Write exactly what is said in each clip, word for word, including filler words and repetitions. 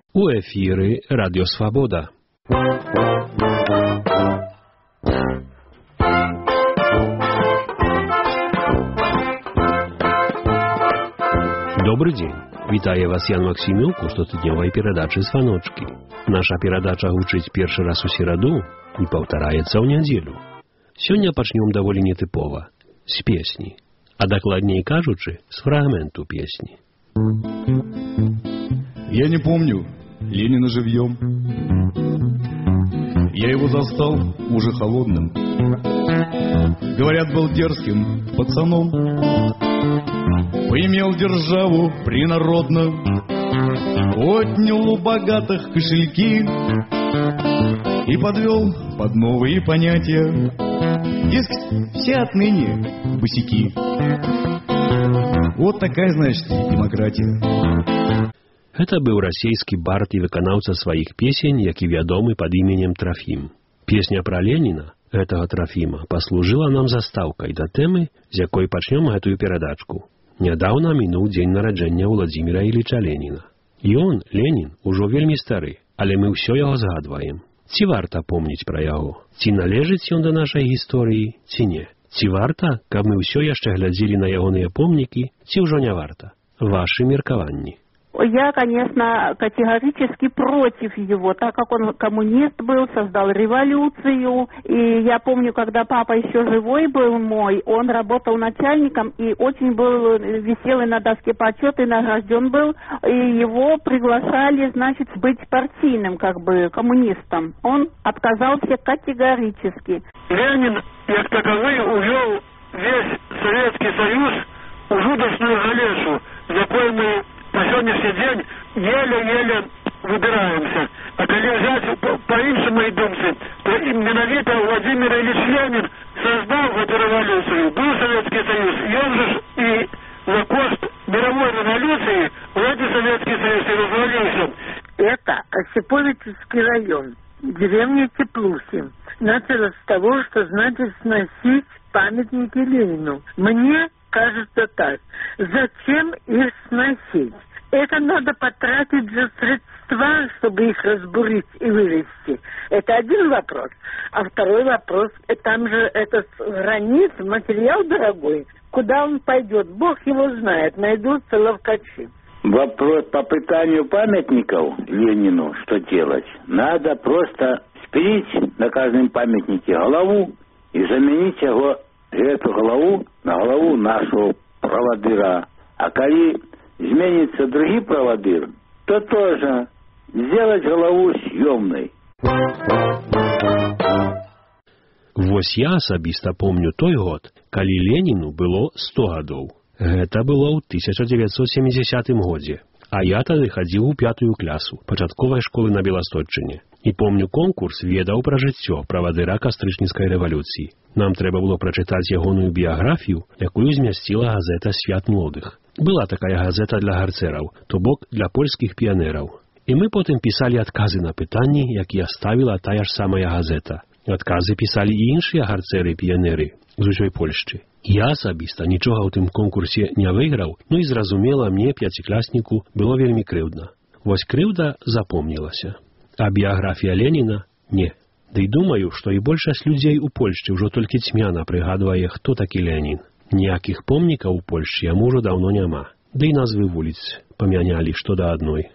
У эфіры Радіо Свабода. Добрый день. Вітае вас Ян Максімюк у штотыднёвай перадачы «Званочкі». Наша перадача гучыць першы раз у сераду і паўтараецца ў нядзелю. Сёння пачнём даволі нетыпова, з песні, а дакладней кажучы, з фрагменту песні. Я не помню Ленина живьем. Я его застал уже холодным. Говорят, был дерзким пацаном. Поимел державу принародно, отнял у богатых кошельки и подвел под новые понятия. Дескать, все отныне босяки. Вот такая, значит, демократия. Гэта быў расійскі бард і выканаўца сваіх песень, які вядомы пад іменем Трафім. Песня пра Леніна, гэтага Трафіма, паслужыла нам застаўкай да тэмы, з якой пачнём гэтую перадачку. Нядаўна мінуў дзень нараджэння Уладзіміра Іліча Леніна. Ён, Ленін, ужо вельмі стары, але мы ўсё яго згадваем. Ці варта помніць пра яго? Ці належыць ён да нашай гісторыі, ці не? Ці варта, каб мы ўсё яшчэ глядзелі на ягоныя помнікі, ці ўжо не варта? Вашы меркаванні. Я, конечно, категорически против его, так как он коммунист был, создал революцию. И я помню, когда папа еще живой был мой, он работал начальником и очень был веселый на доске почета и награжден был. И его приглашали, значит, быть партийным, как бы, коммунистом. Он отказался категорически. Ленин, как таковой, увел весь Советский Союз в жудочную галешу, за кой мы на сегодняшний день еле-еле выбираемся. А коли взять по, по іншому думці, то менавіта Владимир Ильич Ленин создал эту революцию, был Советский Союз, и он же и за кошт мировой революции в эти Советский Союз и развалился. Это Осиповический район, деревня Теплухи. Началось с того, что значит сносить памятники Ленину. Мне кажется так. Зачем их сносить? Это надо потратить же средства, чтобы их разбурить и вывести. Это один вопрос. А второй вопрос, там же этот гранит, материал дорогой. Куда он пойдет? Бог его знает. Найдутся ловкачи. Вопрос по питанию памятников Ленину, что делать? Надо просто спилить на каждом памятнике голову и заменить его, эту голову на голову нашего проводыра. А коли изменится другий проводыр, то тоже сделать голову съемной. Вось я асабіста помню той год, калі Леніну было сто гадоў. Гэта было ў тысяча дзевяцьсот сямідзясятым годзе. А я тады хадзіў у пятую клясу пачатковай школы на Беласточчыне. І помню, конкурс ведаў пра жыццё правадыра кастрычніцкай рэвалюцыі. Нам трэба было прачытаць ягоную біяграфію, якую змясціла газета «Свят молодых». Была такая газета для гарцэраў, то бок для польскіх піянераў. І мы потым пісалі адказы на пытанні, якія ставіла тая ж самая газета. Адказы пісалі і іншыя гарцэры-піянеры з усёй Польшчы. Я асабіста нічога ў тым конкурсе не выйграў, ну і зразумела, мне, пяціклясніку, было вельмі крыўдна. Вось крыўда запомнілася. А біяграфія Леніна – не. Ды і думаю, што і большасць людзей у Польшчы ўжо толькі цьмяна прыгадвае, хто такі Ленін. Ніякіх помнікаў у Польшчы яму ўжо даўно няма. Ды і назвы вуліц памянялі што да адной.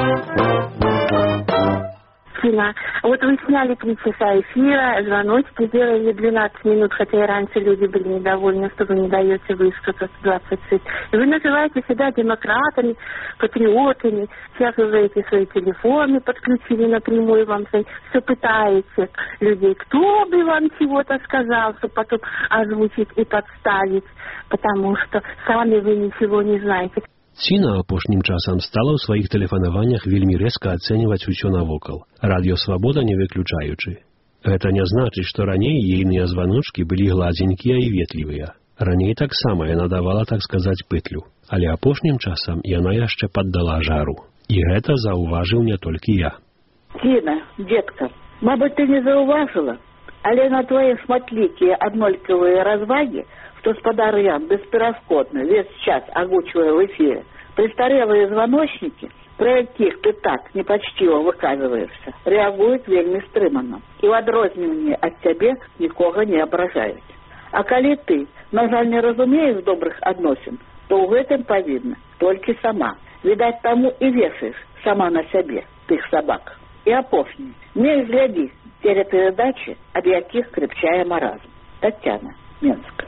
Вот вы сняли три часа эфира, звоночки делали двенадцать минут, хотя и раньше люди были недовольны, что вы не даете высказаться двадцать шесть. И вы называете себя демократами, патриотами, сейчас вы эти свои телефоны подключили напрямую, вам все пытаете людей, кто бы вам чего-то сказал, чтобы потом озвучить и подставить, потому что сами вы ничего не знаете. Ціна апошнім часам стала ў сваіх тэлефанаваннях вельмі рэзка ацэньваць усё навокал. Радіё Свабода не выключаючы. Гэта не значыць, што раней ейныя званочкі былі гладзенькія і ветлівыя. Раней таксама яна давала, так сказаць, пытлю. Але апошнім часам яна яшчэ паддала жару. І гэта заўважыў не толькі я. Ціна, дзетка, мабыць, ты не заўважыла, але на твае шматлікія аднолькавыя развагі, что господар Ян беспераскотно весь час огучивая в эфире Престарелые звоночники, про якіх ты так непочтиво выказываешься, реагуют вельми стрыманно и в адрозненне от тебе никого не ображают. А коли ты, на жаль, не разумеешь добрых адносин, то в этом повинна только сама. Видать, тому и вешаешь сама на себе тых собак. И опошни, не изгляди телепередачи, об яких крепчая маразм. Тетяна, Минск.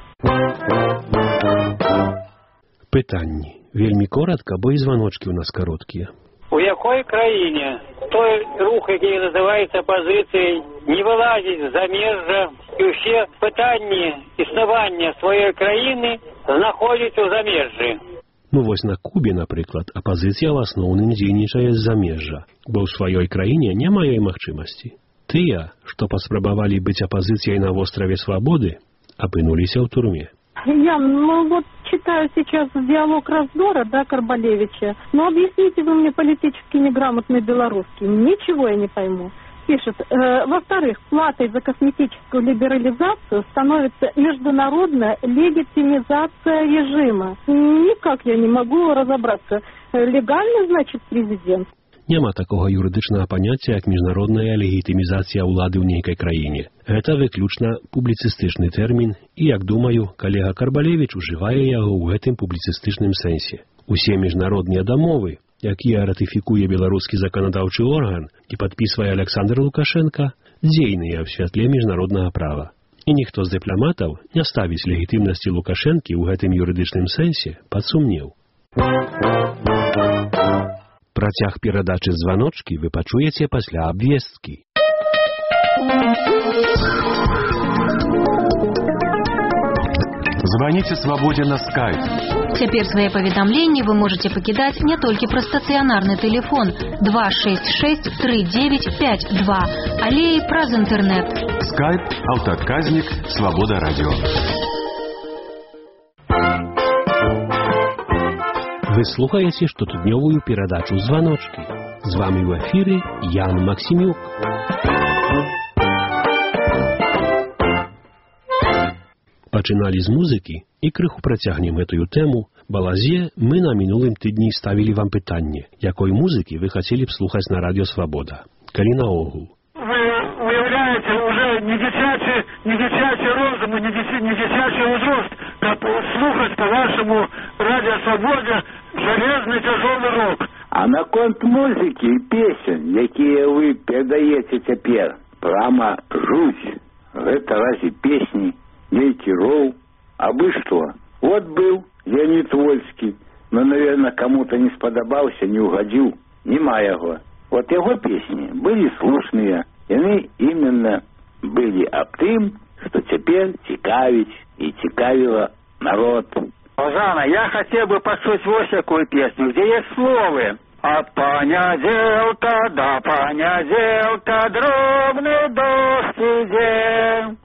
Пытанні. Вельми коротко, бо і звоночки у нас короткие. У якой краине той рух, який называется оппозицией, не вылазить за межа, и все пытания існування своей краины находятся в замежжі? Ну вось на Кубе, напрыклад, апозіцыя в асноўным дзейнічае з-за межа, бо ў сваёй краіне няма ёй магчымасці. Тыя, што паспрабавалі быць апозіцыяй на вострове Свободы, апынуліся ў турме. Я, ну вот читаю сейчас диалог раздора, да, Карбалевича. Но объясните вы мне политически неграмотный белорусский. Ничего я не пойму. Пишет, э, во-вторых, платой за косметическую либерализацию становится международная легитимизация режима. Никак я не могу разобраться. Легальный, значит, президент? Няма такого юрыдычнага паняцця, як міжнародная легітымізацыя ўлады ў нейкай краіне. Гэта выключна публіцыстычны тэрмін, і, як думаю, калега Карбалевіч ужывае яго ў гэтым публіцыстычным сэнсе. Усе міжнародныя дамовы, якія ратыфікуе беларускі заканадаўчы орган і падпісвае Александр Лукашенко, дзейныя ў святле міжнароднага права. І ніхто з дыпламатаў не ставіць легітымнасці Лукашэнкі ў гэтым юрыдычным сэнсе пад сумнеў. Працяг перадачы званочкі вы пачуеце пасля абвесткі. Звоните «Свободе» на скайп. Теперь свои поведомления вы можете покидать не только про стационарный телефон два шесть шесть три девять пять два, але и праз интернет. Скайп, аўтаадказнік, «Свобода» радио. Вы слухаеце штотыднёвую перадачу «Званочкі». З вами ў эфіры Ян Максімюк. Пачыналі з музыкі і крыху працягнем гэтую тэму. Балазе мы на мінулым тыдні ставілі вам пытанне, якой музыкі вы хацелі б слухаць на радыё «Свабода». Калі наогул. Вы уявляете, уже не дзіцячы, не дзіцячы розум, не дзіцячы ўзрост, каб слухаць по вашему радио «Свобода» железный тяжелый рок. А наконт музыкі і песен, якія вы перадаеце цяпер, прямо жуть. Гэта разве песні, нейкі роў, абы што? Вот был Леонид Вольскі, но, наверное, кому-то не спадабаўся, не угодил, нема яго. Вот его песни были слушные, яны именно были об тым, что теперь цікавіць и цікавила народ. Жанна, я хотел бы послушать вот такую песню, где есть словы. От понеделка до понеделка дробный дождь иде.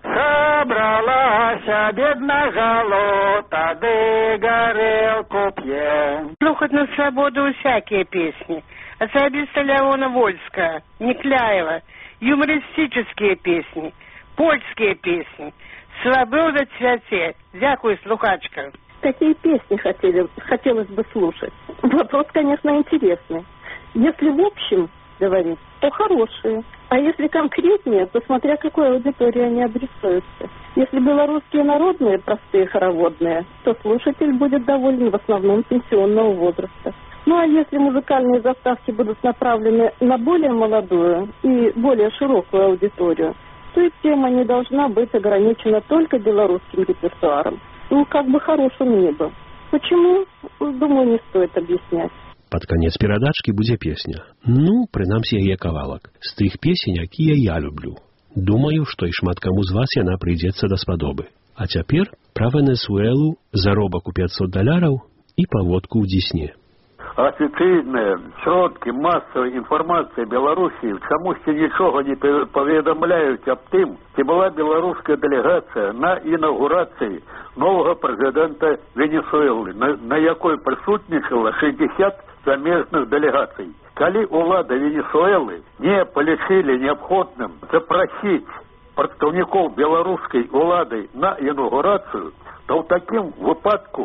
Собралась бедная голота, ды горелку пье. Слухать на свободу всякие песни. Особисто Леона Вольска, Никляева, юмористические песни, польские песни. Свобода цвяте. Дякую, слухачка. Какие песни хотели, хотелось бы слушать? Вопрос, конечно, интересный. Если в общем говорить, то хорошие. А если конкретнее, то смотря какой аудитории они адресуются. Если белорусские народные, простые, хороводные, то слушатель будет доволен в основном пенсионного возраста. Ну а если музыкальные заставки будут направлены на более молодую и более широкую аудиторию, то и тема не должна быть ограничена только белорусским репертуаром. Ну, как бы хорош он ни был. Почему? Думаю, не стоит объяснять. Пад канец перадачкі будзе песня. Ну, прынамсі яе кавалак. З тых песень, якія я люблю. Думаю, што і шмат каму з вас яна прыйдзецца даспадобы. А цяпер пра Венесуэлу, заробак у пятьсот даляраў і паводку ў Дзесне. Офіційныя сродкі масавай інфармацыі Беларусі чамусьці нічога не паведамляюць аб тым, ці была беларуская дэлегацыя на інаўгурацыі новага прэзідэнта Венесуэлы, на, на якой прысутнічала шэсцьдзесят замежных дэлегацый. Калі ўлада Венесуэлы не палічылі неабходным запрасіць прадстаўнікоў беларускай улады на інаўгурацыю, то ў такім выпадку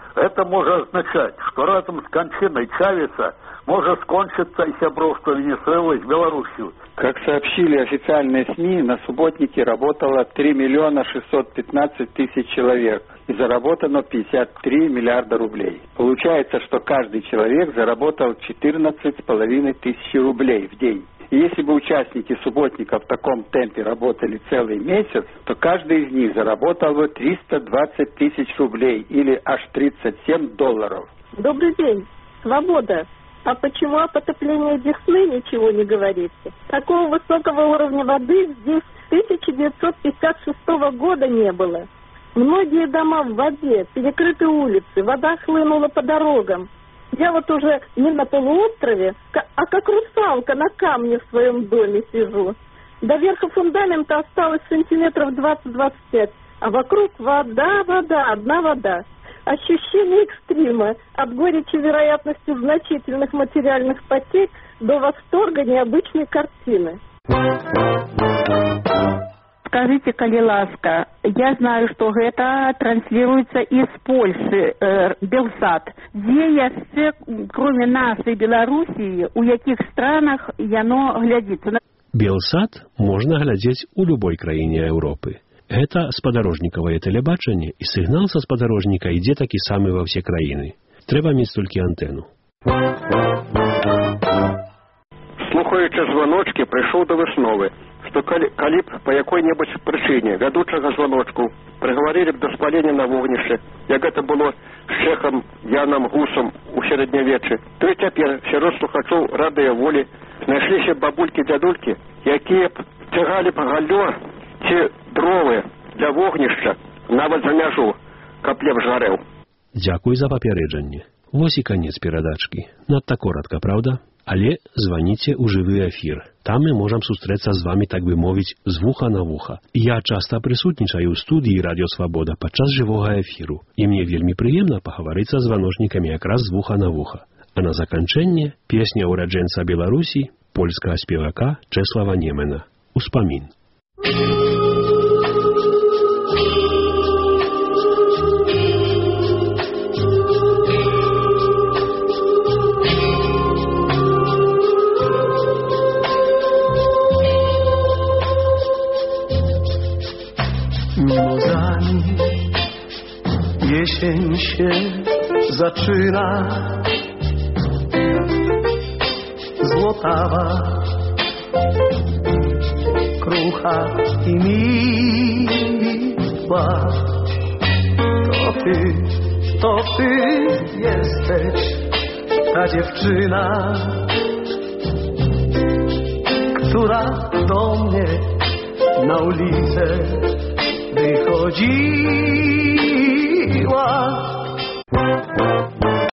Это может означать, что разом с кончиной Чавеса может скончиться и сябровство Венесуэлы с Белоруссией. Как сообщили официальные СМИ, на субботнике работало три миллиона шестьсот пятнадцать тысяч человек и заработано пятьдесят три миллиарда рублей. Получается, что каждый человек заработал четырнадцать с половиной тысяч рублей в день. И если бы участники субботника в таком темпе работали целый месяц, то каждый из них заработал бы триста двадцать тысяч рублей или аж тридцать семь долларов. Добрый день. Свобода. А почему о потоплении Десны ничего не говорите? Такого высокого уровня воды здесь с тысяча девятьсот пятьдесят шестого года не было. Многие дома в воде, перекрыты улицы, вода хлынула по дорогам. Я вот уже не на полуострове, а как русалка на камне в своем доме сижу. До верха фундамента осталось сантиметров двадцать-двадцать пять, а вокруг вода, вода, одна вода. Ощущение экстрима от горечи вероятностью значительных материальных потерь до восторга необычной картины. Скажите, коли ласка, я знаю, что это транслируется из Польши, э, Белсат. Где яшчэ, кроме нашей Белоруссии, у яких странах яно глядится? Белсат можно глядеть у любой краине Европы. Это спадарожнікавае тэлебачанне, і сігнал са спадарожніка ідзе такі самы ва ўсе краіны. Трэба мець толькі антэну. Слухаючы званочкі, прыйшоў да высновы, што калі, калі б па якой-небудзь прычыне вядучага званочку прыгаварылі б да спалення на вогнішчы, як гэта было з чэхам Янам Гусам у сярэднявеччы, то і цяпер сярод слухачоў радыёволі знайшліся бабулькі-дзядулькі, якія б цягалі б галлё ці дровы для вогнішча нават за мяжу, каб лепш гарэў. Дзякуй за папярэджанне. Вось і канец перадачкі. Надта коротка, правда? Але званіце ў жывы эфір. Там мы можам сустрэцца з вамі, так бы мовіць, з вуха на вуха. Я часта прысутнічаю ў студыі Радіё Свабода падчас жывога эфіру, і мне вельмі прыемна пагаварыць са званочнікамі якраз з вуха на вуха. А на заканчэнне песня ўраджэнца Беларусі, польскага спевака Чэслава Немена. Успамін. Mimozami jesień się zaczyna, złotawa, krucha i miła. To ty, to ty jesteś ta dziewczyna, która do mnie na ulicę wychodzi.